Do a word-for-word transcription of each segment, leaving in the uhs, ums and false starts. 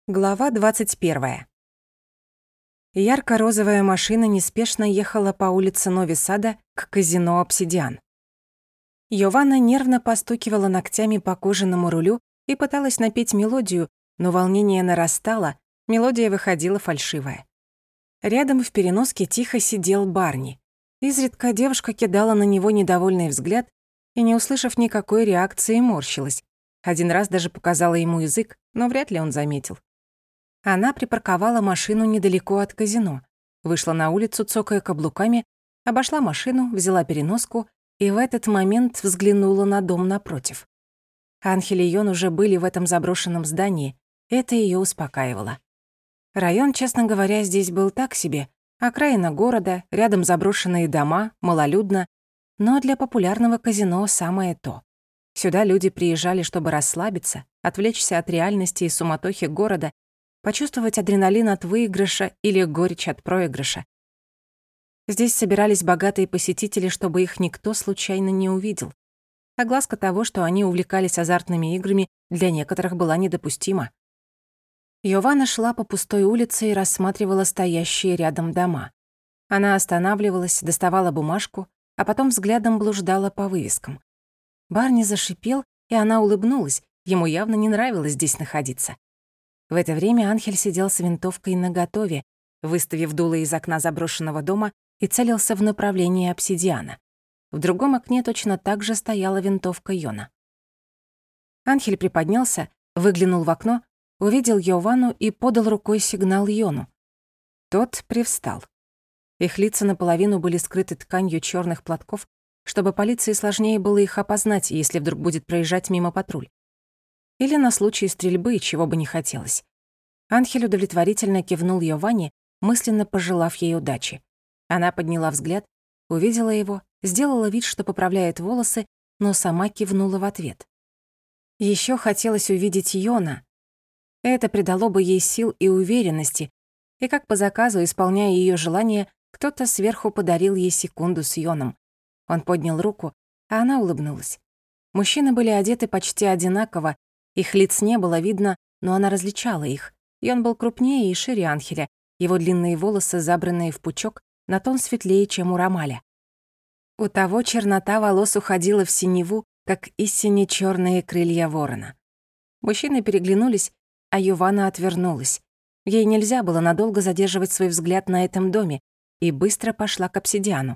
Глава двадцать первая. Ярко-розовая машина неспешно ехала по улице Нови-Сада к казино «Обсидиан». Йованна нервно постукивала ногтями по кожаному рулю и пыталась напеть мелодию, но волнение нарастало, мелодия выходила фальшивая. Рядом в переноске тихо сидел Барни. Изредка девушка кидала на него недовольный взгляд и, не услышав никакой реакции, морщилась. Один раз даже показала ему язык, но вряд ли он заметил. Она припарковала машину недалеко от казино, вышла на улицу, цокая каблуками, обошла машину, взяла переноску и в этот момент взглянула на дом напротив. Анхель и Йон уже были в этом заброшенном здании, это её успокаивало. Район, честно говоря, здесь был так себе, окраина города, рядом заброшенные дома, малолюдно, но для популярного казино самое то. Сюда люди приезжали, чтобы расслабиться, отвлечься от реальности и суматохи города, почувствовать адреналин от выигрыша или горечь от проигрыша. Здесь собирались богатые посетители, чтобы их никто случайно не увидел. Огласка того, что они увлекались азартными играми, для некоторых была недопустима. Йованна шла по пустой улице и рассматривала стоящие рядом дома. Она останавливалась, доставала бумажку, а потом взглядом блуждала по вывескам. Барни зашипел, и она улыбнулась, ему явно не нравилось здесь находиться. В это время Анхель сидел с винтовкой наготове, выставив дуло из окна заброшенного дома и целился в направлении обсидиана. В другом окне точно так же стояла винтовка Йона. Анхель приподнялся, выглянул в окно, увидел Йованну и подал рукой сигнал Йону. Тот привстал. Их лица наполовину были скрыты тканью чёрных платков, чтобы полиции сложнее было их опознать, если вдруг будет проезжать мимо патруль. Или на случай стрельбы, чего бы не хотелось. Анхель удовлетворительно кивнул Йованне, мысленно пожелав ей удачи. Она подняла взгляд, увидела его, сделала вид, что поправляет волосы, но сама кивнула в ответ. Ещё хотелось увидеть Йона. Это придало бы ей сил и уверенности, и как по заказу, исполняя её желание, кто-то сверху подарил ей секунду с Йоном. Он поднял руку, а она улыбнулась. Мужчины были одеты почти одинаково, их лиц не было видно, но она различала их. И он был крупнее и шире Анхеля, его длинные волосы, забранные в пучок, на тон светлее, чем у Ромаля. У того чернота волос уходила в синеву, как истине чёрные крылья ворона. Мужчины переглянулись, а Йованна отвернулась. Ей нельзя было надолго задерживать свой взгляд на этом доме, и быстро пошла к обсидиану.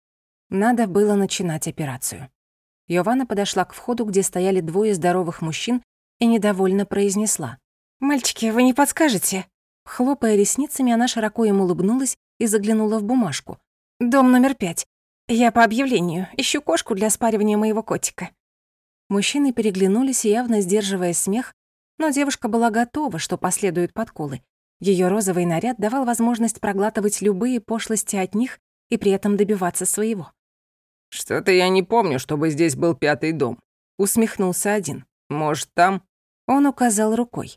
Надо было начинать операцию. Йованна подошла к входу, где стояли двое здоровых мужчин, и недовольно произнесла: «Мальчики, вы не подскажете?» Хлопая ресницами, она широко им улыбнулась и заглянула в бумажку. «Дом номер пять. Я по объявлению. Ищу кошку для спаривания моего котика». Мужчины переглянулись, явно сдерживая смех, но девушка была готова, что последуют подколы. Её розовый наряд давал возможность проглатывать любые пошлости от них и при этом добиваться своего. «Что-то я не помню, чтобы здесь был пятый дом», — усмехнулся один. «Может, там?» Он указал рукой.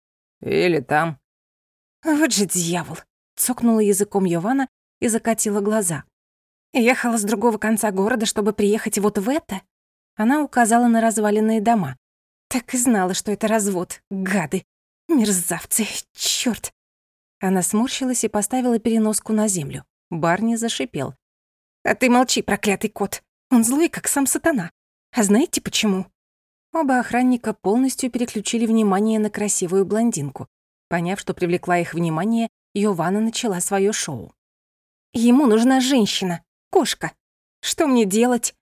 «Или там». «Вот же дьявол!» — цокнула языком Йованна и закатила глаза. «Ехала с другого конца города, чтобы приехать вот в это?» Она указала на разваленные дома. «Так и знала, что это развод, гады! Мерзавцы! Чёрт!» Она сморщилась и поставила переноску на землю. Барни зашипел. «А ты молчи, проклятый кот! Он злой, как сам сатана! А знаете почему?» Оба охранника полностью переключили внимание на красивую блондинку. Поняв, что привлекла их внимание, Йованна начала своё шоу. «Ему нужна женщина, кошка. Что мне делать?»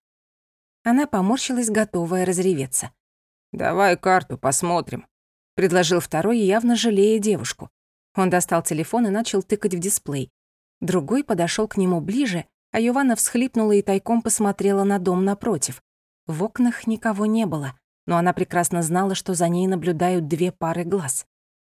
Она поморщилась, готовая разреветься. «Давай карту, посмотрим», — предложил второй, явно жалея девушку. Он достал телефон и начал тыкать в дисплей. Другой подошёл к нему ближе, а Йованна всхлипнула и тайком посмотрела на дом напротив. В окнах никого не было, но она прекрасно знала, что за ней наблюдают две пары глаз.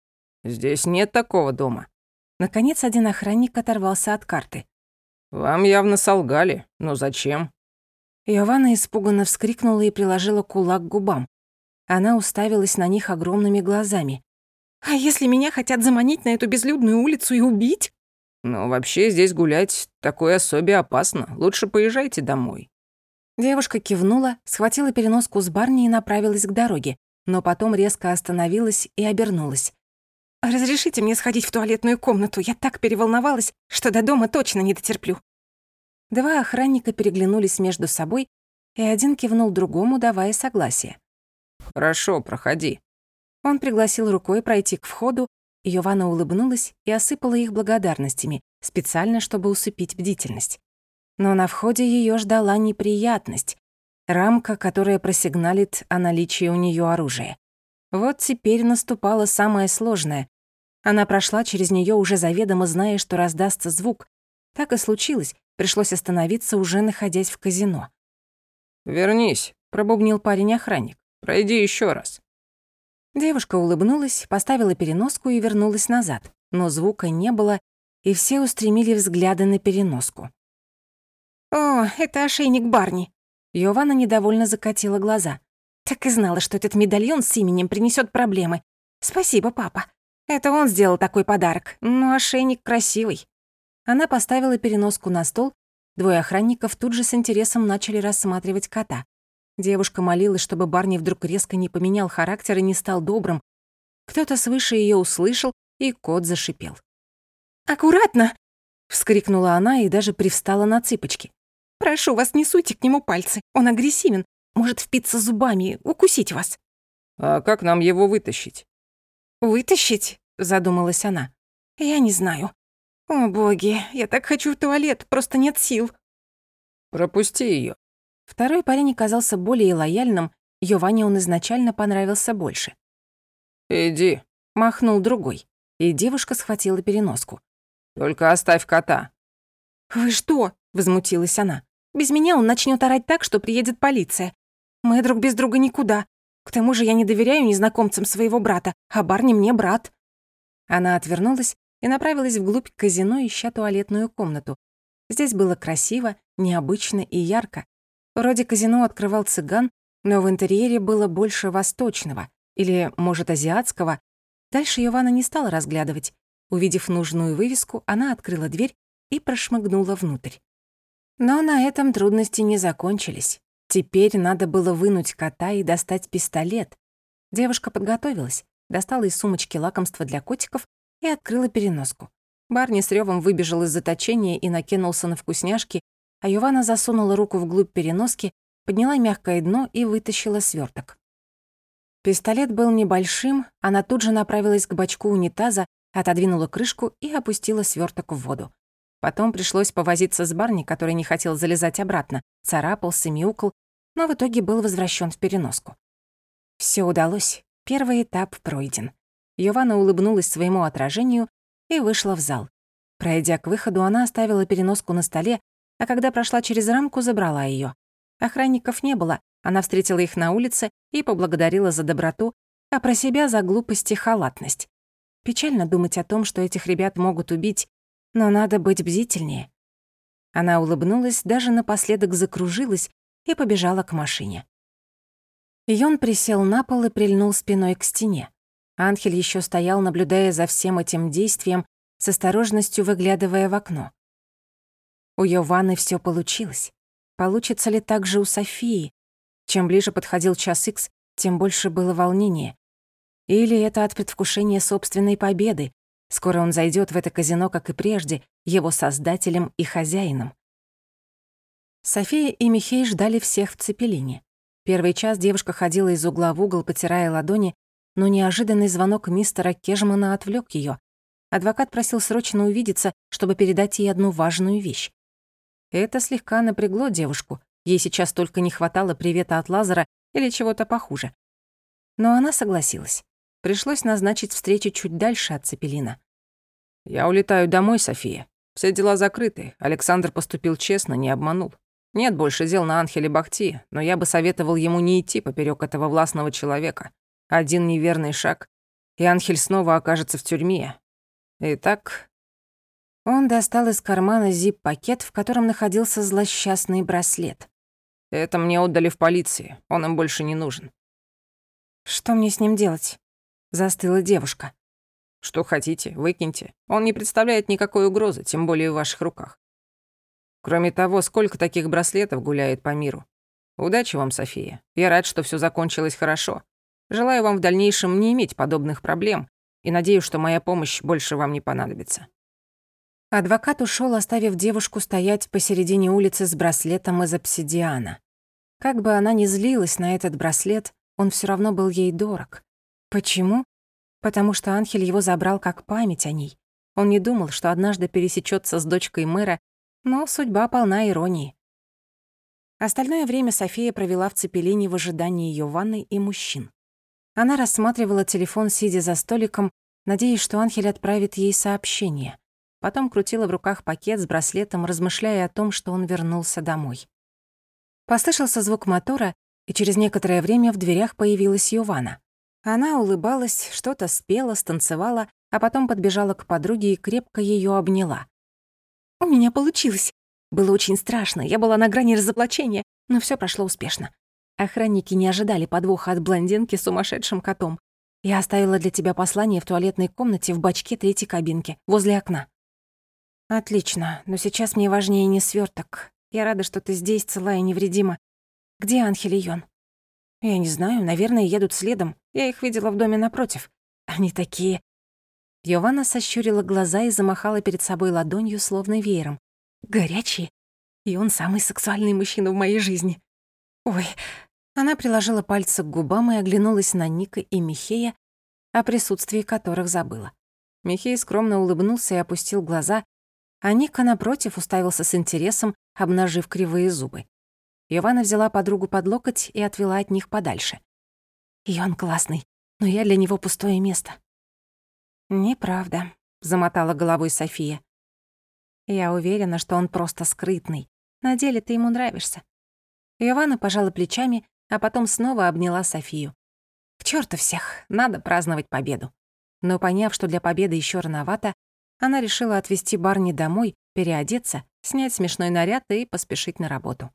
«Здесь нет такого дома». Наконец один охранник оторвался от карты. «Вам явно солгали. Но зачем?» Йованна испуганно вскрикнула и приложила кулак к губам. Она уставилась на них огромными глазами. «А если меня хотят заманить на эту безлюдную улицу и убить?» «Ну, вообще здесь гулять такой особе опасно. Лучше поезжайте домой». Девушка кивнула, схватила переноску с Барни и направилась к дороге, но потом резко остановилась и обернулась. «Разрешите мне сходить в туалетную комнату? Я так переволновалась, что до дома точно не дотерплю». Два охранника переглянулись между собой, и один кивнул другому, давая согласие. «Хорошо, проходи». Он пригласил рукой пройти к входу, и Йована улыбнулась и осыпала их благодарностями, специально, чтобы усыпить бдительность. Но на входе ее ждала неприятность. Рамка, которая просигналит о наличии у нее оружия. Вот теперь наступало самое сложное. Она прошла через нее уже заведомо зная, что раздастся звук. Так и случилось, пришлось остановиться, уже находясь в казино. «Вернись», — пробубнил парень-охранник. «Пройди еще раз». Девушка улыбнулась, поставила переноску и вернулась назад, но звука не было, и все устремили взгляды на переноску. «О, это ошейник Барни!» Йована недовольно закатила глаза. «Так и знала, что этот медальон с именем принесет проблемы. Спасибо, папа. Это он сделал такой подарок, но ошейник красивый». Она поставила переноску на стол, двое охранников тут же с интересом начали рассматривать кота. Девушка молилась, чтобы Барни вдруг резко не поменял характер и не стал добрым. Кто-то свыше ее услышал, и кот зашипел. «Аккуратно!» — вскрикнула она и даже привстала на цыпочки. «Прошу вас, не суйте к нему пальцы. Он агрессивен, может впиться зубами, укусить вас». «А как нам его вытащить?» «Вытащить?» — задумалась она. «Я не знаю. О, боги, я так хочу в туалет, просто нет сил». «Пропусти ее. Второй парень оказался более лояльным, Йоване он изначально понравился больше. «Иди», — махнул другой, и девушка схватила переноску. «Только оставь кота». «Вы что?» — возмутилась она. «Без меня он начнет орать так, что приедет полиция. Мы друг без друга никуда. К тому же я не доверяю незнакомцам своего брата, а Барни мне брат». Она отвернулась и направилась вглубь казино, ища туалетную комнату. Здесь было красиво, необычно и ярко. Вроде казино открывал цыган, но в интерьере было больше восточного, или, может, азиатского. Дальше Йована не стала разглядывать. Увидев нужную вывеску, она открыла дверь и прошмыгнула внутрь. Но на этом трудности не закончились. Теперь надо было вынуть кота и достать пистолет. Девушка подготовилась, достала из сумочки лакомство для котиков и открыла переноску. Барни с рёвом выбежал из заточения и накинулся на вкусняшки, а Йована засунула руку вглубь переноски, подняла мягкое дно и вытащила свёрток. Пистолет был небольшим, она тут же направилась к бачку унитаза, отодвинула крышку и опустила свёрток в воду. Потом пришлось повозиться с Барни, который не хотел залезать обратно, царапался, мяукал, но в итоге был возвращен в переноску. Всё удалось, первый этап пройден. Йована улыбнулась своему отражению и вышла в зал. Пройдя к выходу, она оставила переноску на столе, а когда прошла через рамку, забрала её. Охранников не было, она встретила их на улице и поблагодарила за доброту, а про себя за глупость и халатность. Печально думать о том, что этих ребят могут убить, но надо быть бдительнее. Она улыбнулась, даже напоследок закружилась и побежала к машине. Йон присел на пол и прильнул спиной к стене. Анхель ещё стоял, наблюдая за всем этим действием, с осторожностью выглядывая в окно. У Йованы всё получилось. Получится ли так же у Софии? Чем ближе подходил час икс, тем больше было волнения. Или это от предвкушения собственной победы? Скоро он зайдёт в это казино, как и прежде, его создателем и хозяином. София и Михей ждали всех в Цепелине. Первый час девушка ходила из угла в угол, потирая ладони, но неожиданный звонок мистера Кежмана отвлёк её. Адвокат просил срочно увидеться, чтобы передать ей одну важную вещь. Это слегка напрягло девушку. Ей сейчас только не хватало привета от Лазара или чего-то похуже. Но она согласилась. Пришлось назначить встречу чуть дальше от Цепелина. «Я улетаю домой, София. Все дела закрыты. Александр поступил честно, не обманул. Нет больше дел на Анхеле Бахти, но я бы советовал ему не идти поперёк этого властного человека. Один неверный шаг, и Анхель снова окажется в тюрьме. Итак...» Он достал из кармана зип-пакет, в котором находился злосчастный браслет. «Это мне отдали в полиции, он им больше не нужен». «Что мне с ним делать?» — застыла девушка. «Что хотите, выкиньте. Он не представляет никакой угрозы, тем более в ваших руках. Кроме того, сколько таких браслетов гуляет по миру. Удачи вам, София. Я рад, что всё закончилось хорошо. Желаю вам в дальнейшем не иметь подобных проблем, и надеюсь, что моя помощь больше вам не понадобится». Адвокат ушел, оставив девушку стоять посередине улицы с браслетом из обсидиана. Как бы она ни злилась на этот браслет, он все равно был ей дорог. Почему? Потому что Анхель его забрал как память о ней. Он не думал, что однажды пересечется с дочкой мэра, но судьба полна иронии. Остальное время София провела в Цепелине в ожидании ее ванной и мужчин. Она рассматривала телефон, сидя за столиком, надеясь, что Анхель отправит ей сообщение. Потом крутила в руках пакет с браслетом, размышляя о том, что он вернулся домой. Послышался звук мотора, и через некоторое время в дверях появилась Йована. Она улыбалась, что-то спела, станцевала, а потом подбежала к подруге и крепко ее обняла. «У меня получилось. Было очень страшно, я была на грани разоблачения, но все прошло успешно. Охранники не ожидали подвоха от блондинки с сумасшедшим котом. Я оставила для тебя послание в туалетной комнате в бачке третьей кабинки, возле окна». «Отлично, но сейчас мне важнее не свёрток. Я рада, что ты здесь, цела и невредима. Где Анхель и Йон?» «Я не знаю, наверное, едут следом. Я их видела в доме напротив. Они такие...» Йована сощурила глаза и замахала перед собой ладонью, словно веером. «Горячие. И он самый сексуальный мужчина в моей жизни. Ой...» Она приложила пальцы к губам и оглянулась на Ника и Михея, о присутствии которых забыла. Михей скромно улыбнулся и опустил глаза, а Ника, напротив, уставился с интересом, обнажив кривые зубы. Йована взяла подругу под локоть и отвела от них подальше. «Йон классный, но я для него пустое место». «Неправда», — замотала головой София. «Я уверена, что он просто скрытный. На деле ты ему нравишься». Йована пожала плечами, а потом снова обняла Софию. «К чёрту всех, надо праздновать победу». Но поняв, что для победы ещё рановато, она решила отвезти Барни домой, переодеться, снять смешной наряд и поспешить на работу.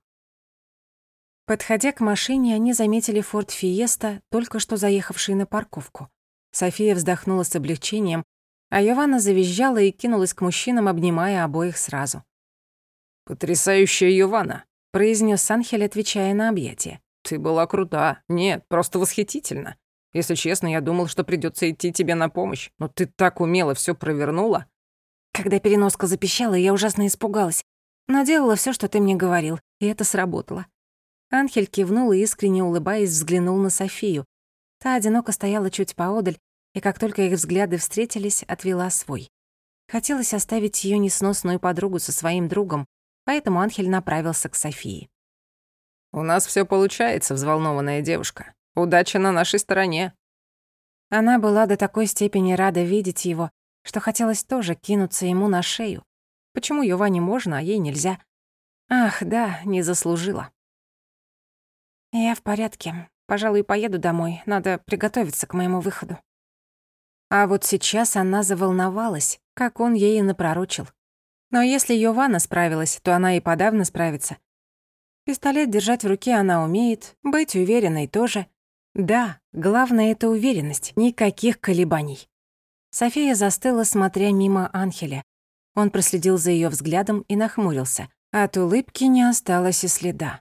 Подходя к машине, они заметили Форд Фиеста, только что заехавший на парковку. София вздохнула с облегчением, а Йована завизжала и кинулась к мужчинам, обнимая обоих сразу. «Потрясающая Йована», — произнес Анхель, отвечая на объятия. «Ты была крута. Нет, просто восхитительно. Если честно, я думал, что придётся идти тебе на помощь, но ты так умело всё провернула». Когда переноска запищала, я ужасно испугалась, но делала всё, что ты мне говорил, и это сработало. Анхель кивнул и, искренне улыбаясь, взглянул на Софию. Та одиноко стояла чуть поодаль, и как только их взгляды встретились, отвела свой. Хотелось оставить её несносную подругу со своим другом, поэтому Анхель направился к Софии. «У нас всё получается, взволнованная девушка. Удача на нашей стороне». Она была до такой степени рада видеть его, что хотелось тоже кинуться ему на шею. Почему Йоване можно, а ей нельзя? Ах, да, не заслужила. «Я в порядке. Пожалуй, поеду домой. Надо приготовиться к моему выходу». А вот сейчас она заволновалась, как он ей и напророчил. Но если Йована справилась, то она и подавно справится. Пистолет держать в руке она умеет, быть уверенной тоже. Да, главное — это уверенность, никаких колебаний. София застыла, смотря мимо Анхеля. Он проследил за её взглядом и нахмурился. От улыбки не осталось и следа.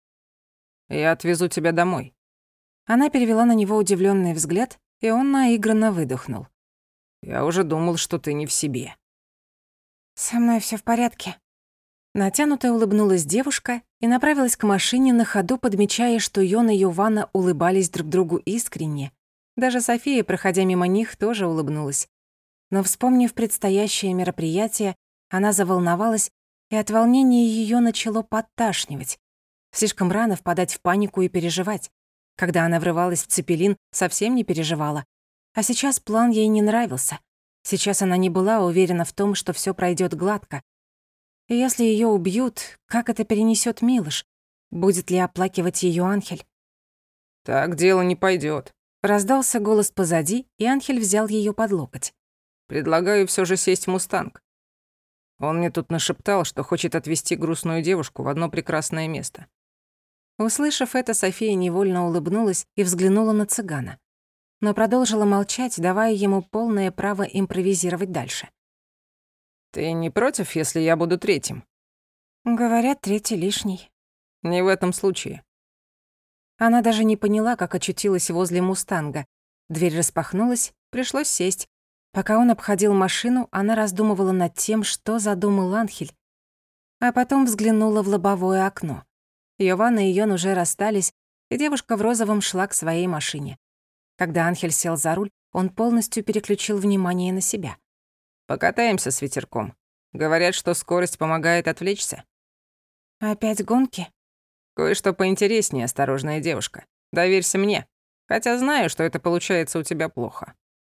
«Я отвезу тебя домой». Она перевела на него удивлённый взгляд, и он наигранно выдохнул. «Я уже думал, что ты не в себе». «Со мной всё в порядке». Натянуто улыбнулась девушка и направилась к машине, на ходу подмечая, что Йон и Йована улыбались друг другу искренне. Даже София, проходя мимо них, тоже улыбнулась. Но, вспомнив предстоящее мероприятие, она заволновалась, и от волнения её начало подташнивать. Слишком рано впадать в панику и переживать. Когда она врывалась в Цепелин, совсем не переживала. А сейчас план ей не нравился. Сейчас она не была уверена в том, что всё пройдёт гладко. И если её убьют, как это перенесёт Милош? Будет ли оплакивать её Анхель? «Так дело не пойдёт». Раздался голос позади, и Анхель взял её под локоть. «Предлагаю всё же сесть в «Мустанг». Он мне тут нашептал, что хочет отвезти грустную девушку в одно прекрасное место». Услышав это, София невольно улыбнулась и взглянула на цыгана. Но продолжила молчать, давая ему полное право импровизировать дальше. «Ты не против, если я буду третьим?» Говорят, третий лишний. «Не в этом случае». Она даже не поняла, как очутилась возле «Мустанга». Дверь распахнулась, пришлось сесть. Пока он обходил машину, она раздумывала над тем, что задумал Анхель, а потом взглянула в лобовое окно. Йована и Йон уже расстались, и девушка в розовом шла к своей машине. Когда Анхель сел за руль, он полностью переключил внимание на себя. «Покатаемся с ветерком. Говорят, что скорость помогает отвлечься». «Опять гонки?» «Кое-что поинтереснее, осторожная девушка. Доверься мне. Хотя знаю, что это получается у тебя плохо».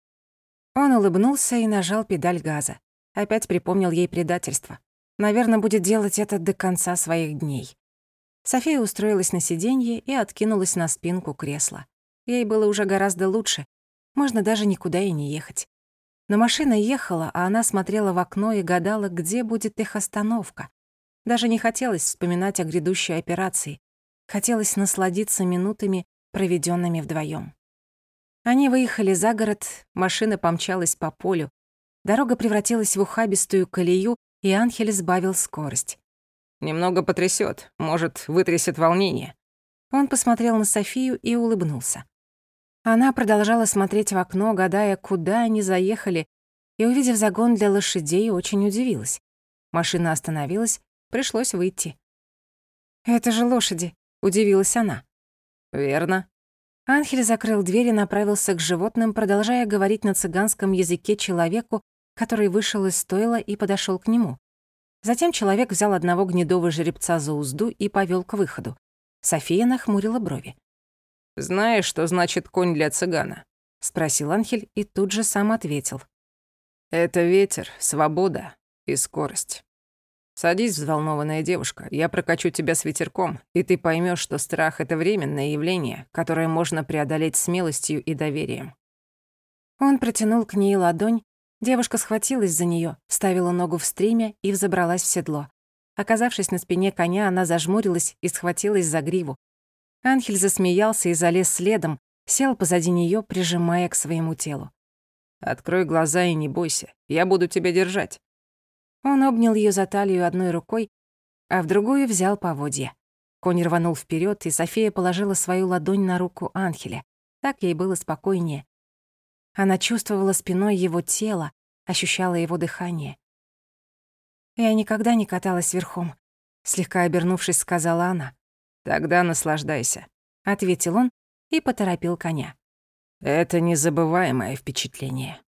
Он улыбнулся и нажал педаль газа. Опять припомнил ей предательство. Наверное, будет делать это до конца своих дней. София устроилась на сиденье и откинулась на спинку кресла. Ей было уже гораздо лучше. Можно даже никуда и не ехать. Но машина ехала, а она смотрела в окно и гадала, где будет их остановка. Даже не хотелось вспоминать о грядущей операции. Хотелось насладиться минутами, проведенными вдвоем. Они выехали за город, машина помчалась по полю. Дорога превратилась в ухабистую колею, и Анхель сбавил скорость. «Немного потрясёт, может, вытрясет волнение». Он посмотрел на Софию и улыбнулся. Она продолжала смотреть в окно, гадая, куда они заехали, и, увидев загон для лошадей, очень удивилась. Машина остановилась, пришлось выйти. «Это же лошади», — удивилась она. «Верно». Анхель закрыл дверь и направился к животным, продолжая говорить на цыганском языке человеку, который вышел из стойла и подошёл к нему. Затем человек взял одного гнедого жеребца за узду и повёл к выходу. София нахмурила брови. «Знаешь, что значит конь для цыгана?» — спросил Анхель и тут же сам ответил. «Это ветер, свобода и скорость. Садись, взволнованная девушка, я прокачу тебя с ветерком, и ты поймёшь, что страх — это временное явление, которое можно преодолеть смелостью и доверием». Он протянул к ней ладонь, девушка схватилась за неё, вставила ногу в стремя и взобралась в седло. Оказавшись на спине коня, она зажмурилась и схватилась за гриву. Анхель засмеялся и залез следом, сел позади неё, прижимая к своему телу. «Открой глаза и не бойся, я буду тебя держать». Он обнял её за талию одной рукой, а в другую взял поводья. Конь рванул вперёд, и София положила свою ладонь на руку Анхеля. Так ей было спокойнее. Она чувствовала спиной его тело, ощущала его дыхание. «Я никогда не каталась верхом», — слегка обернувшись, сказала она. «Тогда наслаждайся», — ответил он и поторопил коня. «Это незабываемое впечатление».